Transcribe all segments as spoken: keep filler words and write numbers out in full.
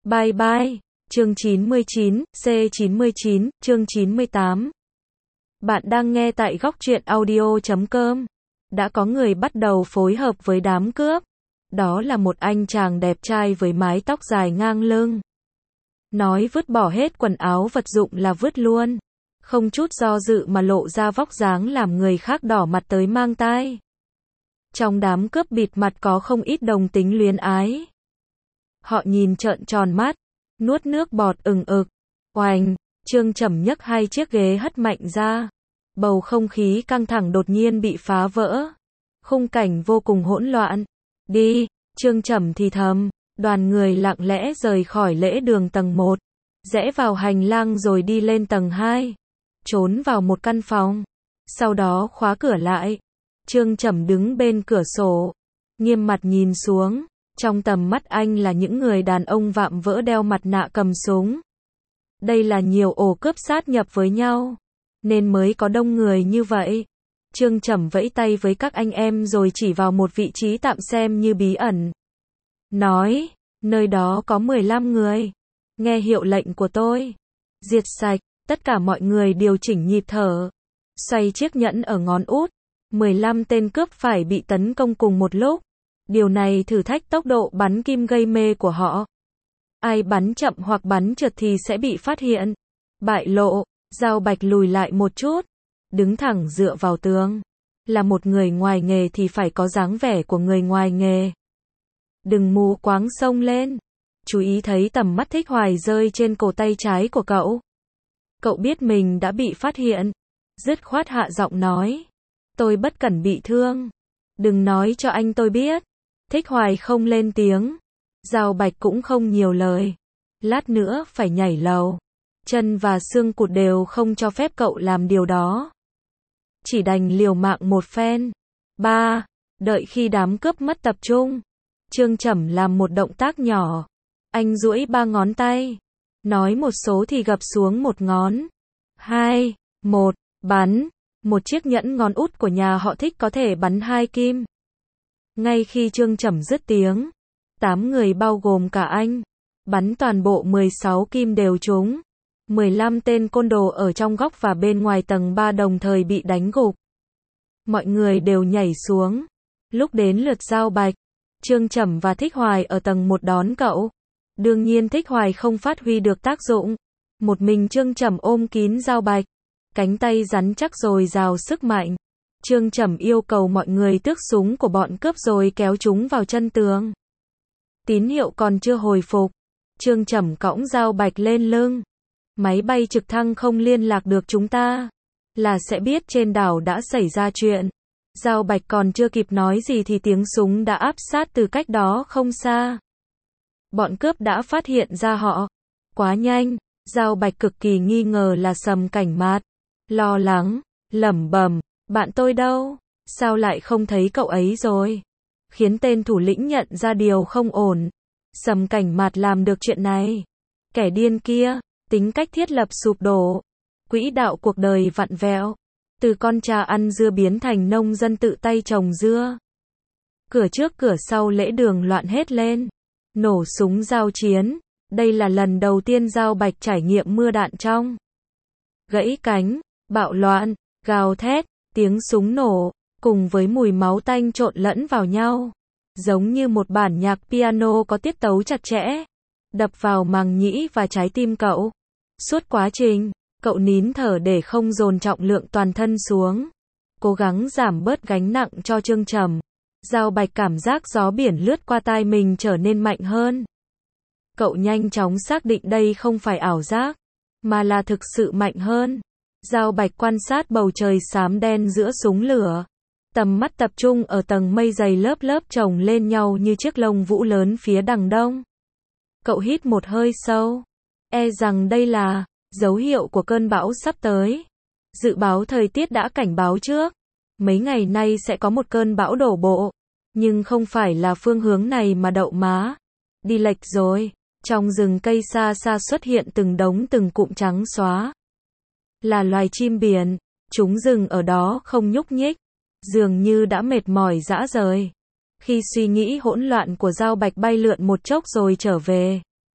Bye bye. Chương chín mươi chín, C chín mươi chín, chương chín mươi tám. Bạn đang nghe tại góc truyện audio chấm com. Đã có người bắt đầu phối hợp với đám cướp. Đó là một anh chàng đẹp trai với mái tóc dài ngang lưng. Nói vứt bỏ hết quần áo vật dụng là vứt luôn. Không chút do dự mà lộ ra vóc dáng làm người khác đỏ mặt tới mang tai. Trong đám cướp bịt mặt có không ít đồng tính luyến ái. Họ nhìn trợn tròn mắt, nuốt nước bọt ừng ực. Oành, Trương Chẩm nhấc hai chiếc ghế hất mạnh ra. Bầu không khí căng thẳng đột nhiên bị phá vỡ. Khung cảnh vô cùng hỗn loạn. Đi, Trương Chẩm thì thầm. Đoàn người lặng lẽ rời khỏi lễ đường tầng một. Rẽ vào hành lang rồi đi lên tầng hai. Trốn vào một căn phòng. Sau đó khóa cửa lại. Trương Chẩm đứng bên cửa sổ. Nghiêm mặt nhìn xuống. Trong tầm mắt anh là những người đàn ông vạm vỡ đeo mặt nạ cầm súng. Đây là nhiều ổ cướp sát nhập với nhau, nên mới có đông người như vậy. Trương Chẩm vẫy tay với các anh em rồi chỉ vào một vị trí tạm xem như bí ẩn. Nói, nơi đó có mười lăm người. Nghe hiệu lệnh của tôi. Diệt sạch, tất cả mọi người điều chỉnh nhịp thở. Xoay chiếc nhẫn ở ngón út. mười lăm tên cướp phải bị tấn công cùng một lúc. Điều này thử thách tốc độ bắn kim gây mê của họ. Ai bắn chậm hoặc bắn trượt thì sẽ bị phát hiện. Bại lộ, Giao Bạch lùi lại một chút. Đứng thẳng dựa vào tường. Là một người ngoài nghề thì phải có dáng vẻ của người ngoài nghề. Đừng mù quáng xông lên. Chú ý thấy tầm mắt Thích Hoài rơi trên cổ tay trái của cậu. Cậu biết mình đã bị phát hiện. Dứt khoát hạ giọng nói. Tôi bất cẩn bị thương. Đừng nói cho anh tôi biết. Thích Hoài không lên tiếng. Giao Bạch cũng không nhiều lời. Lát nữa phải nhảy lầu. Chân và xương cụt đều không cho phép cậu làm điều đó. Chỉ đành liều mạng một phen. Ba. Đợi khi đám cướp mất tập trung. Trương Chẩm làm một động tác nhỏ. Anh duỗi ba ngón tay. Nói một số thì gập xuống một ngón. Hai. Một. Bắn. Một chiếc nhẫn ngón út của nhà họ Thích có thể bắn hai kim. Ngay khi Trương Chẩm dứt tiếng, tám người bao gồm cả anh, bắn toàn bộ mười sáu kim đều trúng. mười lăm tên côn đồ ở trong góc và bên ngoài tầng ba đồng thời bị đánh gục. Mọi người đều nhảy xuống. Lúc đến lượt Giao Bạch, Trương Chẩm và Thích Hoài ở tầng một đón cậu. Đương nhiên Thích Hoài không phát huy được tác dụng. Một mình Trương Chẩm ôm kín Giao Bạch, cánh tay rắn chắc rồi rào sức mạnh. Trương Chẩm yêu cầu mọi người tước súng của bọn cướp rồi kéo chúng vào chân tường. Tín hiệu còn chưa hồi phục. Trương Chẩm cõng Giao Bạch lên lưng. Máy bay trực thăng không liên lạc được chúng ta. Là sẽ biết trên đảo đã xảy ra chuyện. Giao Bạch còn chưa kịp nói gì thì tiếng súng đã áp sát từ cách đó không xa. Bọn cướp đã phát hiện ra họ. Quá nhanh. Giao Bạch cực kỳ nghi ngờ là Sầm Cảnh Mạt. Lo lắng, lẩm bẩm. Bạn tôi đâu? Sao lại không thấy cậu ấy rồi? Khiến tên thủ lĩnh nhận ra điều không ổn. Sầm Cảnh Mạt làm được chuyện này. Kẻ điên kia, tính cách thiết lập sụp đổ. Quỹ đạo cuộc đời vặn vẹo. Từ con cha ăn dưa biến thành nông dân tự tay trồng dưa. Cửa trước cửa sau lễ đường loạn hết lên. Nổ súng giao chiến. Đây là lần đầu tiên Giao Bạch trải nghiệm mưa đạn trong. Gãy cánh, bạo loạn, gào thét. Tiếng súng nổ, cùng với mùi máu tanh trộn lẫn vào nhau. Giống như một bản nhạc piano có tiết tấu chặt chẽ. Đập vào màng nhĩ và trái tim cậu. Suốt quá trình, cậu nín thở để không dồn trọng lượng toàn thân xuống. Cố gắng giảm bớt gánh nặng cho Trương Chẩm. Giao Bạch cảm giác gió biển lướt qua tai mình trở nên mạnh hơn. Cậu nhanh chóng xác định đây không phải ảo giác, mà là thực sự mạnh hơn. Giao Bạch quan sát bầu trời xám đen giữa súng lửa. Tầm mắt tập trung ở tầng mây dày lớp lớp chồng lên nhau như chiếc lông vũ lớn phía đằng đông. Cậu hít một hơi sâu. E rằng đây là dấu hiệu của cơn bão sắp tới. Dự báo thời tiết đã cảnh báo trước. Mấy ngày nay sẽ có một cơn bão đổ bộ. Nhưng không phải là phương hướng này mà đậu má. Đi lệch rồi. Trong rừng cây xa xa xuất hiện từng đống từng cụm trắng xóa. Là loài chim biển, chúng dừng ở đó không nhúc nhích, dường như đã mệt mỏi rã rời. Khi suy nghĩ hỗn loạn của Giao Bạch bay lượn một chốc rồi trở về.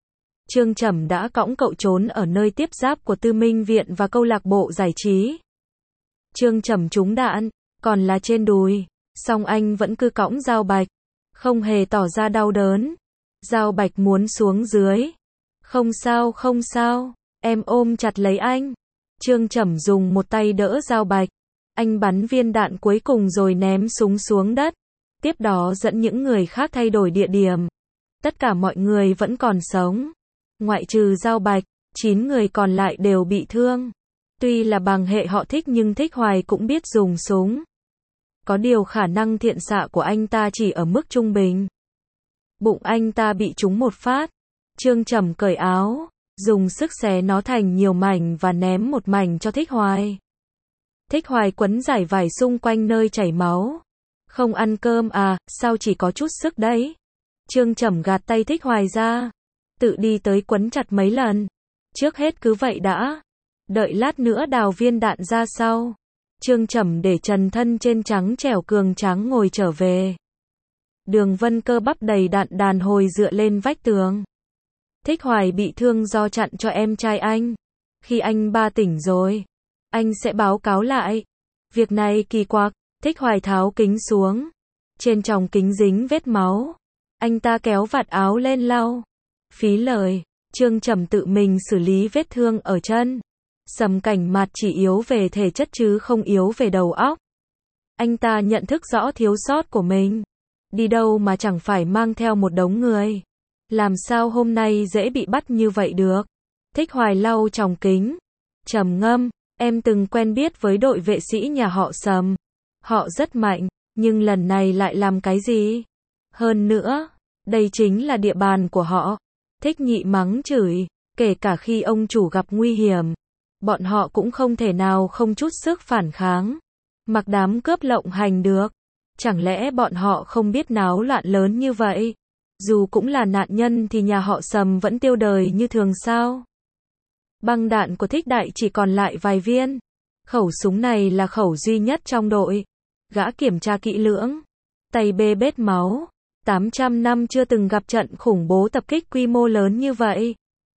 Trương Trầm đã cõng cậu trốn ở nơi tiếp giáp của Tư Minh Viện và câu lạc bộ giải trí. Trương Trầm trúng đạn, còn là trên đùi, song anh vẫn cứ cõng Giao Bạch, không hề tỏ ra đau đớn. Giao Bạch muốn xuống dưới. Không sao, không sao, em ôm chặt lấy anh. Trương Trầm dùng một tay đỡ Giao Bạch. Anh bắn viên đạn cuối cùng rồi ném súng xuống đất. Tiếp đó dẫn những người khác thay đổi địa điểm. Tất cả mọi người vẫn còn sống. Ngoại trừ Giao Bạch, chín người còn lại đều bị thương. Tuy là bằng hệ họ Thích nhưng Thích Hoài cũng biết dùng súng. Có điều khả năng thiện xạ của anh ta chỉ ở mức trung bình. Bụng anh ta bị trúng một phát. Trương Trầm cởi áo, dùng sức xé nó thành nhiều mảnh và ném một mảnh cho Thích Hoài. Thích Hoài quấn giải vải xung quanh nơi chảy máu. Không ăn cơm à, sao chỉ có chút sức đấy. Trương Trầm gạt tay Thích Hoài ra, tự đi tới quấn chặt mấy lần. Trước hết cứ vậy đã, đợi lát nữa đào viên đạn ra sau. Trương Trầm để trần thân trên trắng trẻo cường tráng ngồi trở về. Đường Vân cơ bắp đầy đạn đàn hồi dựa lên vách tường. Thích Hoài bị thương do chặn cho em trai anh. Khi anh ba tỉnh rồi, anh sẽ báo cáo lại. Việc này kỳ quặc. Thích Hoài tháo kính xuống. Trên tròng kính dính vết máu. Anh ta kéo vạt áo lên lau. Phí lời. Trương Trầm tự mình xử lý vết thương ở chân. Sầm Cảnh Mạt chỉ yếu về thể chất chứ không yếu về đầu óc. Anh ta nhận thức rõ thiếu sót của mình. Đi đâu mà chẳng phải mang theo một đống người. Làm sao hôm nay dễ bị bắt như vậy được. Thích Hoài lau tròng kính. Trầm ngâm. Em từng quen biết với đội vệ sĩ nhà họ Sầm. Họ rất mạnh, nhưng lần này lại làm cái gì? Hơn nữa, đây chính là địa bàn của họ. Thích Nhị mắng chửi, kể cả khi ông chủ gặp nguy hiểm, bọn họ cũng không thể nào không chút sức phản kháng. Mặc đám cướp lộng hành được. Chẳng lẽ bọn họ không biết náo loạn lớn như vậy? Dù cũng là nạn nhân thì nhà họ Sầm vẫn tiêu đời như thường sao? Băng đạn của Thích Đại chỉ còn lại vài viên. Khẩu súng này là khẩu duy nhất trong đội. Gã kiểm tra kỹ lưỡng. Tay bê bết máu. tám trăm năm chưa từng gặp trận khủng bố tập kích quy mô lớn như vậy.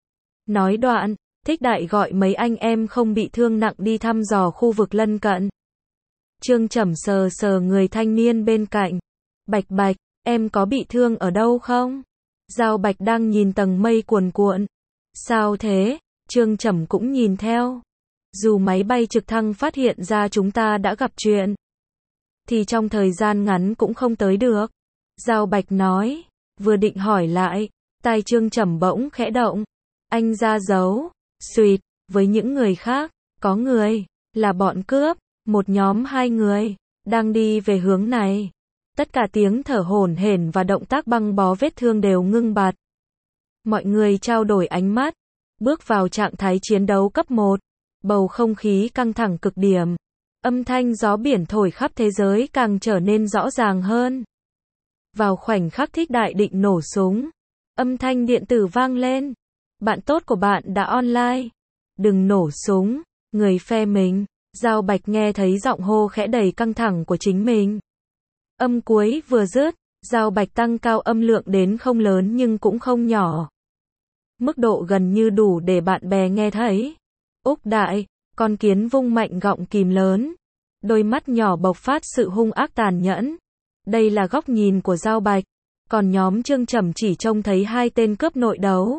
Nói đoạn, Thích Đại gọi mấy anh em không bị thương nặng đi thăm dò khu vực lân cận. Trương Trầm sờ sờ người thanh niên bên cạnh. Bạch Bạch, em có bị thương ở đâu không? Giao Bạch đang nhìn tầng mây cuồn cuộn. Sao thế? Trương Trầm cũng nhìn theo. Dù máy bay trực thăng phát hiện ra chúng ta đã gặp chuyện, thì trong thời gian ngắn cũng không tới được. Giao Bạch nói. Vừa định hỏi lại, tai Trương Trầm bỗng khẽ động. Anh ra dấu. Xuyệt. Với những người khác, có người, là bọn cướp, một nhóm hai người, đang đi về hướng này. Tất cả tiếng thở hổn hển và động tác băng bó vết thương đều ngưng bặt. Mọi người trao đổi ánh mắt, bước vào trạng thái chiến đấu cấp một. Bầu không khí căng thẳng cực điểm. Âm thanh gió biển thổi khắp thế giới càng trở nên rõ ràng hơn. Vào khoảnh khắc Thích Đại định nổ súng, âm thanh điện tử vang lên. Bạn tốt của bạn đã online. Đừng nổ súng, người phe mình. Giao Bạch nghe thấy giọng hô khẽ đầy căng thẳng của chính mình. Âm cuối vừa dứt, Giao Bạch tăng cao âm lượng đến không lớn nhưng cũng không nhỏ. Mức độ gần như đủ để bạn bè nghe thấy. Úc Đại, con kiến vung mạnh gọng kìm lớn. Đôi mắt nhỏ bộc phát sự hung ác tàn nhẫn. Đây là góc nhìn của Giao Bạch. Còn nhóm Trương Trầm chỉ trông thấy hai tên cướp nội đấu.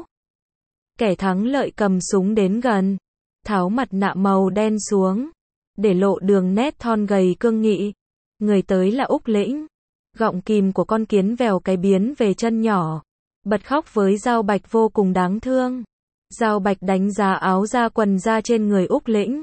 Kẻ thắng lợi cầm súng đến gần. Tháo mặt nạ màu đen xuống. Để lộ đường nét thon gầy cương nghị. Người tới là Úc Lĩnh. Gọng kìm của con kiến vèo cái biến về chân nhỏ. Bật khóc với Giao Bạch vô cùng đáng thương. Giao Bạch đánh giá áo da quần da trên người Úc Lĩnh.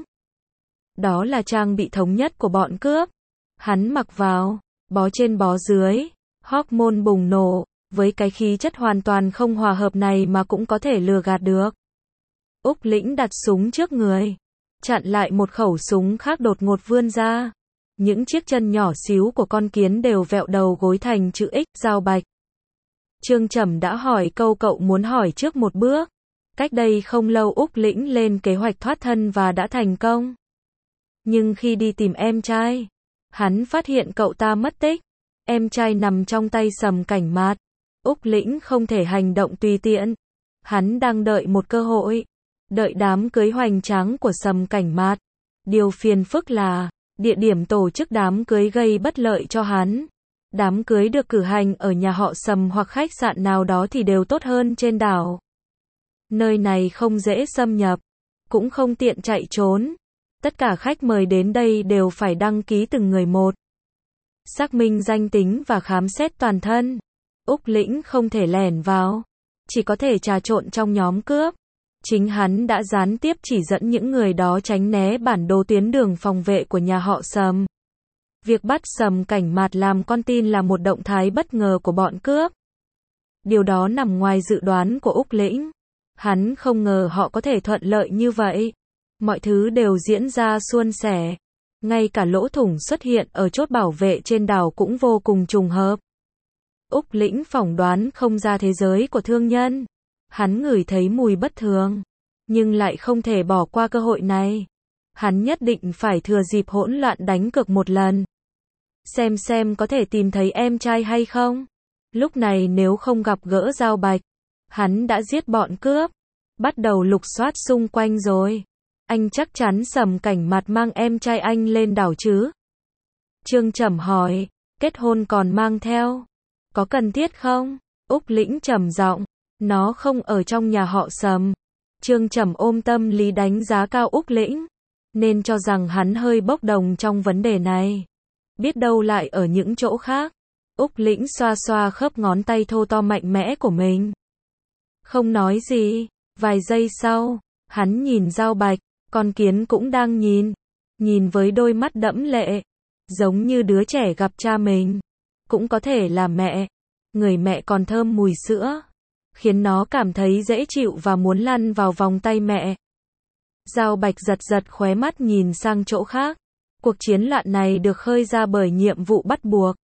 Đó là trang bị thống nhất của bọn cướp. Hắn mặc vào, bó trên bó dưới, hormone bùng nổ, với cái khí chất hoàn toàn không hòa hợp này mà cũng có thể lừa gạt được. Úc Lĩnh đặt súng trước người, chặn lại một khẩu súng khác đột ngột vươn ra. Những chiếc chân nhỏ xíu của con kiến đều vẹo đầu gối thành chữ X. Giao Bạch. Trương Trầm đã hỏi câu cậu muốn hỏi trước một bước. Cách đây không lâu Úc Lĩnh lên kế hoạch thoát thân và đã thành công. Nhưng khi đi tìm em trai, hắn phát hiện cậu ta mất tích. Em trai nằm trong tay Sầm Cảnh Mạt. Úc Lĩnh không thể hành động tùy tiện. Hắn đang đợi một cơ hội. Đợi đám cưới hoành tráng của Sầm Cảnh Mạt. Điều phiền phức là, địa điểm tổ chức đám cưới gây bất lợi cho hắn. Đám cưới được cử hành ở nhà họ Sầm hoặc khách sạn nào đó thì đều tốt hơn trên đảo. Nơi này không dễ xâm nhập, cũng không tiện chạy trốn. Tất cả khách mời đến đây đều phải đăng ký từng người một. Xác minh danh tính và khám xét toàn thân. Úc Lĩnh không thể lẻn vào, chỉ có thể trà trộn trong nhóm cướp. Chính hắn đã gián tiếp chỉ dẫn những người đó tránh né bản đồ tuyến đường phòng vệ của nhà họ Sầm. Việc bắt Sầm Cảnh Mạt làm con tin là một động thái bất ngờ của bọn cướp. Điều đó nằm ngoài dự đoán của Úc Lĩnh. Hắn không ngờ họ có thể thuận lợi như vậy. Mọi thứ đều diễn ra suôn sẻ. Ngay cả lỗ thủng xuất hiện ở chốt bảo vệ trên đảo cũng vô cùng trùng hợp. Úc Lĩnh phỏng đoán không ra thế giới của thương nhân. Hắn ngửi thấy mùi bất thường, nhưng lại không thể bỏ qua cơ hội này. Hắn nhất định phải thừa dịp hỗn loạn đánh cược một lần. Xem xem có thể tìm thấy em trai hay không. Lúc này nếu không gặp gỡ Giao Bạch, hắn đã giết bọn cướp. Bắt đầu lục soát xung quanh rồi. Anh chắc chắn Sầm Cảnh Mạt mang em trai anh lên đảo chứ? Trương Trầm hỏi, kết hôn còn mang theo. Có cần thiết không? Úc Lĩnh trầm giọng, nó không ở trong nhà họ Sầm. Trương Trầm ôm tâm lý đánh giá cao Úc Lĩnh, nên cho rằng hắn hơi bốc đồng trong vấn đề này. Biết đâu lại ở những chỗ khác. Úc Lĩnh xoa xoa khớp ngón tay thô to mạnh mẽ của mình. Không nói gì. Vài giây sau, hắn nhìn Giao Bạch, con kiến cũng đang nhìn. Nhìn với đôi mắt đẫm lệ, giống như đứa trẻ gặp cha mình. Cũng có thể là mẹ. Người mẹ còn thơm mùi sữa, khiến nó cảm thấy dễ chịu và muốn lăn vào vòng tay mẹ. Giao Bạch giật giật khóe mắt nhìn sang chỗ khác. Cuộc chiến loạn này được khơi ra bởi nhiệm vụ bắt buộc.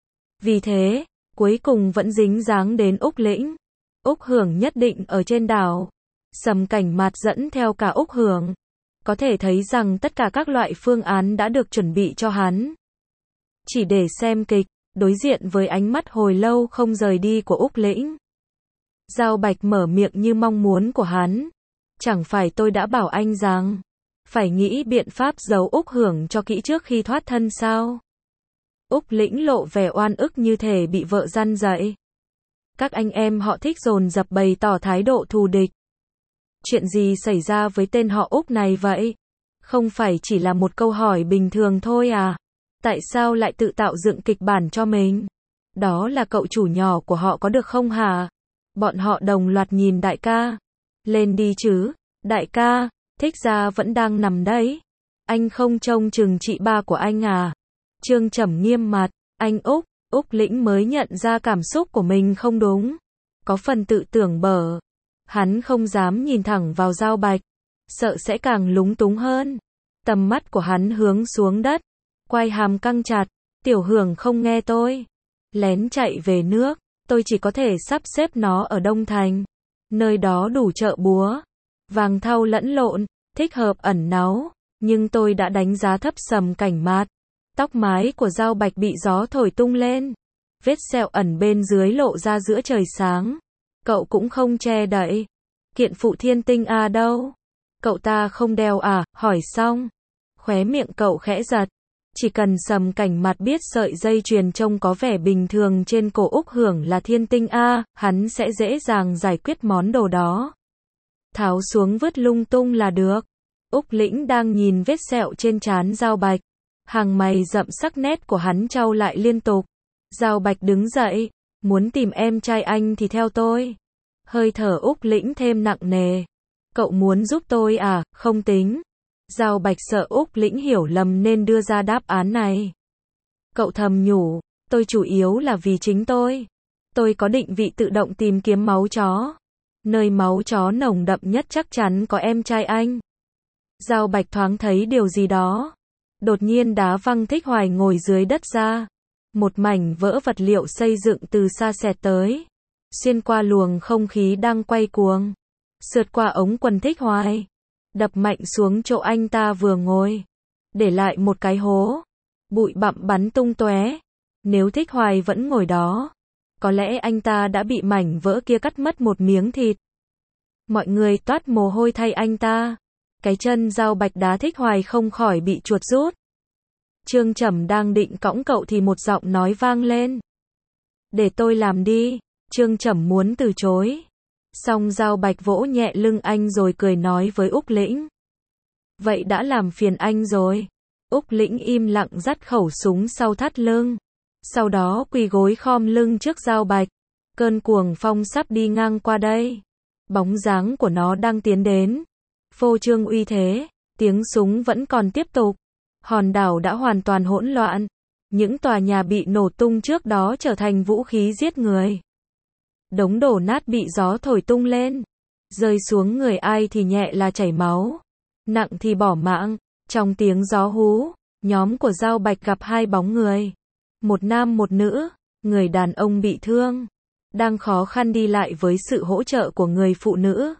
Vì thế, cuối cùng vẫn dính dáng đến Úc Lĩnh. Úc Hưởng nhất định ở trên đảo. Sầm Cảnh Mạt dẫn theo cả Úc Hưởng. Có thể thấy rằng tất cả các loại phương án đã được chuẩn bị cho hắn. Chỉ để xem kịch, đối diện với ánh mắt hồi lâu không rời đi của Úc Lĩnh. Giao Bạch mở miệng như mong muốn của hắn. Chẳng phải tôi đã bảo anh rằng, phải nghĩ biện pháp giấu Úc Hưởng cho kỹ trước khi thoát thân sao? Úc Lĩnh lộ vẻ oan ức như thể bị vợ răn dạy. Các anh em họ thích dồn dập bày tỏ thái độ thù địch. Chuyện gì xảy ra với tên họ Úc này vậy? Không phải chỉ là một câu hỏi bình thường thôi à? Tại sao lại tự tạo dựng kịch bản cho mình? Đó là cậu chủ nhỏ của họ có được không hả? Bọn họ đồng loạt nhìn đại ca. Lên đi chứ, đại ca, thích gia vẫn đang nằm đấy. Anh không trông chừng chị ba của anh à? Trương Trầm nghiêm mặt, anh Úc, Úc Lĩnh mới nhận ra cảm xúc của mình không đúng. Có phần tự tưởng bở. Hắn không dám nhìn thẳng vào Giao Bạch, sợ sẽ càng lúng túng hơn. Tầm mắt của hắn hướng xuống đất, quai hàm căng chặt. Tiểu Hưởng không nghe tôi. Lén chạy về nước, tôi chỉ có thể sắp xếp nó ở Đông Thành. Nơi đó đủ chợ búa, vàng thau lẫn lộn, thích hợp ẩn náu. Nhưng tôi đã đánh giá thấp Sầm Cảnh Mạt. Tóc mái của Giao Bạch bị gió thổi tung lên. Vết sẹo ẩn bên dưới lộ ra giữa trời sáng. Cậu cũng không che đậy. Kiện phụ thiên tinh à đâu? Cậu ta không đeo à? Hỏi xong. Khóe miệng cậu khẽ giật. Chỉ cần Sầm Cảnh Mạt biết sợi dây chuyền trông có vẻ bình thường trên cổ Úc Hưởng là thiên tinh A, hắn sẽ dễ dàng giải quyết món đồ đó. Tháo xuống vứt lung tung là được. Úc Lĩnh đang nhìn vết sẹo trên trán Giao Bạch. Hàng mày rậm sắc nét của hắn trao lại liên tục. Giao Bạch đứng dậy. Muốn tìm em trai anh thì theo tôi. Hơi thở Úc Lĩnh thêm nặng nề. Cậu muốn giúp tôi à? Không tính. Giao Bạch sợ Úc Lĩnh hiểu lầm nên đưa ra đáp án này. Cậu thầm nhủ, tôi chủ yếu là vì chính tôi. Tôi có định vị tự động tìm kiếm máu chó. Nơi máu chó nồng đậm nhất chắc chắn có em trai anh. Giao Bạch thoáng thấy điều gì đó. Đột nhiên đá văng Thích Hoài ngồi dưới đất ra. Một mảnh vỡ vật liệu xây dựng từ xa xẹt tới. Xuyên qua luồng không khí đang quay cuồng. Sượt qua ống quần Thích Hoài. Đập mạnh xuống chỗ anh ta vừa ngồi. Để lại một cái hố. Bụi bặm bắn tung tóe. Nếu Thích Hoài vẫn ngồi đó, có lẽ anh ta đã bị mảnh vỡ kia cắt mất một miếng thịt. Mọi người toát mồ hôi thay anh ta. Cái chân Giao Bạch đá thích hoài không khỏi bị chuột rút. Trương Trầm đang định cõng cậu thì một giọng nói vang lên. Để tôi làm đi. Trương Trầm muốn từ chối. Xong Giao Bạch vỗ nhẹ lưng anh rồi cười nói với Úc Lĩnh. Vậy đã làm phiền anh rồi. Úc Lĩnh im lặng dắt khẩu súng sau thắt lưng. Sau đó quỳ gối khom lưng trước Giao Bạch. Cơn cuồng phong sắp đi ngang qua đây. Bóng dáng của nó đang tiến đến. Phô trương uy thế. Tiếng súng vẫn còn tiếp tục. Hòn đảo đã hoàn toàn hỗn loạn. Những tòa nhà bị nổ tung trước đó trở thành vũ khí giết người. Đống đổ nát bị gió thổi tung lên. Rơi xuống người ai thì nhẹ là chảy máu. Nặng thì bỏ mạng. Trong tiếng gió hú, nhóm của Giao Bạch gặp hai bóng người. Một nam một nữ. Người đàn ông bị thương. Đang khó khăn đi lại với sự hỗ trợ của người phụ nữ.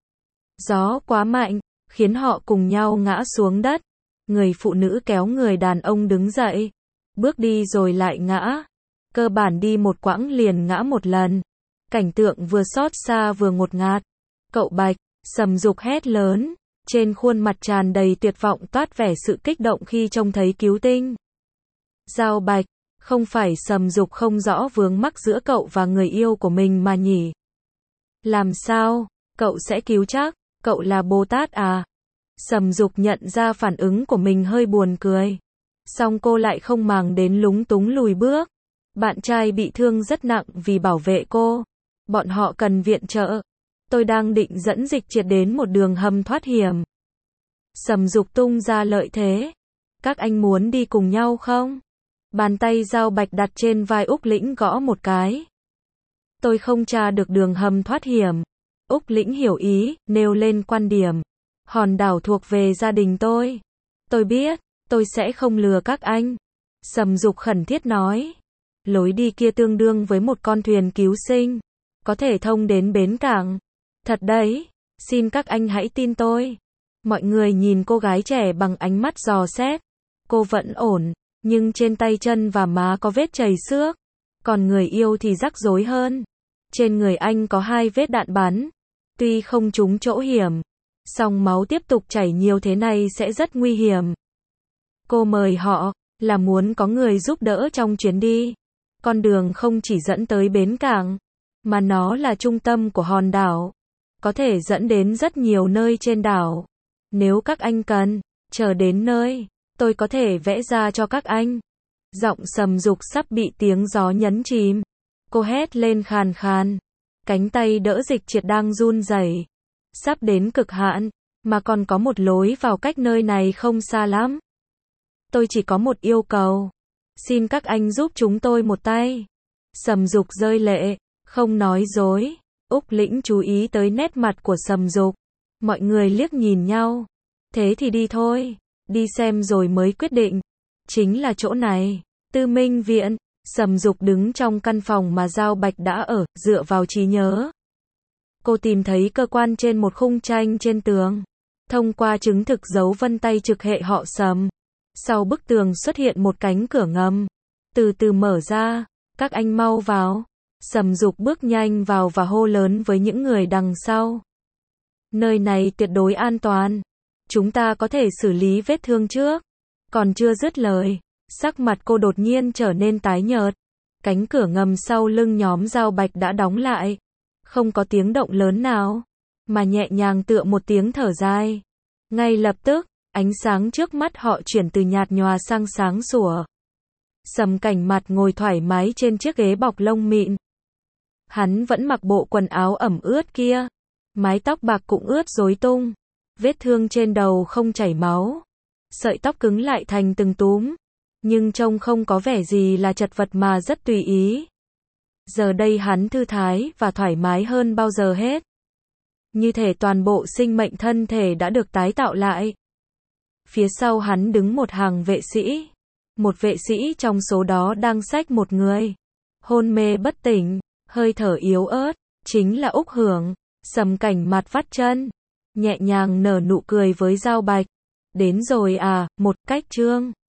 Gió quá mạnh, khiến họ cùng nhau ngã xuống đất. Người phụ nữ kéo người đàn ông đứng dậy. Bước đi rồi lại ngã. Cơ bản đi một quãng liền ngã một lần. Cảnh tượng vừa xót xa vừa ngột ngạt. Cậu Bạch, Sầm Dục hét lớn. Trên khuôn mặt tràn đầy tuyệt vọng toát vẻ sự kích động khi trông thấy cứu tinh. Giao Bạch, không phải Sầm Dục không rõ vướng mắc giữa cậu và người yêu của mình mà nhỉ? Làm sao? Cậu sẽ cứu chắc? Cậu là Bồ Tát à? Sầm Dục nhận ra phản ứng của mình hơi buồn cười. Song cô lại không màng đến lúng túng lùi bước. Bạn trai bị thương rất nặng vì bảo vệ cô. Bọn họ cần viện trợ. Tôi đang định dẫn Dịch Triệt đến một đường hầm thoát hiểm. Sầm Dục tung ra lợi thế. Các anh muốn đi cùng nhau không? Bàn tay Giao Bạch đặt trên vai Úc Lĩnh gõ một cái. Tôi không tra được đường hầm thoát hiểm. Úc Lĩnh hiểu ý, nêu lên quan điểm. Hòn đảo thuộc về gia đình tôi. Tôi biết, tôi sẽ không lừa các anh. Sầm Dục khẩn thiết nói. Lối đi kia tương đương với một con thuyền cứu sinh. Có thể thông đến bến cảng. Thật đấy, xin các anh hãy tin tôi. Mọi người nhìn cô gái trẻ bằng ánh mắt dò xét. Cô vẫn ổn, nhưng trên tay chân và má có vết chảy xước. Còn người yêu thì rắc rối hơn. Trên người anh có hai vết đạn bắn. Tuy không trúng chỗ hiểm, song máu tiếp tục chảy nhiều thế này sẽ rất nguy hiểm. Cô mời họ, là muốn có người giúp đỡ trong chuyến đi. Con đường không chỉ dẫn tới bến cảng, mà nó là trung tâm của hòn đảo. Có thể dẫn đến rất nhiều nơi trên đảo. Nếu các anh cần, chờ đến nơi, tôi có thể vẽ ra cho các anh. Giọng Sầm Dục sắp bị tiếng gió nhấn chìm. Cô hét lên khàn khàn. Cánh tay đỡ Dịch Triệt đang run rẩy. Sắp đến cực hạn, mà còn có một lối vào cách nơi này không xa lắm. Tôi chỉ có một yêu cầu. Xin các anh giúp chúng tôi một tay. Sầm Dục rơi lệ, không nói dối. Úc Lĩnh chú ý tới nét mặt của Sầm Dục. Mọi người liếc nhìn nhau. Thế thì đi thôi. Đi xem rồi mới quyết định. Chính là chỗ này. Tư Minh Viện. Sầm Dục đứng trong căn phòng mà Giao Bạch đã ở, dựa vào trí nhớ. Cô tìm thấy cơ quan trên một khung tranh trên tường. Thông qua chứng thực dấu vân tay trực hệ họ Sầm. Sau bức tường xuất hiện một cánh cửa ngầm. Từ từ mở ra. Các anh mau vào. Sầm Dục bước nhanh vào và hô lớn với những người đằng sau. Nơi này tuyệt đối an toàn. Chúng ta có thể xử lý vết thương trước. Còn chưa dứt lời, sắc mặt cô đột nhiên trở nên tái nhợt. Cánh cửa ngầm sau lưng nhóm Giao Bạch đã đóng lại. Không có tiếng động lớn nào, mà nhẹ nhàng tựa một tiếng thở dài. Ngay lập tức, ánh sáng trước mắt họ chuyển từ nhạt nhòa sang sáng sủa. Sầm Cảnh Mặt ngồi thoải mái trên chiếc ghế bọc lông mịn. Hắn vẫn mặc bộ quần áo ẩm ướt kia. Mái tóc bạc cũng ướt rối tung. Vết thương trên đầu không chảy máu. Sợi tóc cứng lại thành từng túm. Nhưng trông không có vẻ gì là chật vật mà rất tùy ý. Giờ đây hắn thư thái và thoải mái hơn bao giờ hết. Như thể toàn bộ sinh mệnh thân thể đã được tái tạo lại. Phía sau hắn đứng một hàng vệ sĩ. Một vệ sĩ trong số đó đang xách một người. Hôn mê bất tỉnh, hơi thở yếu ớt, chính là Úc Hưởng. Sầm Cảnh Mặt vắt chân, nhẹ nhàng nở nụ cười với Giao Bạch. Đến rồi à, một cách Trương.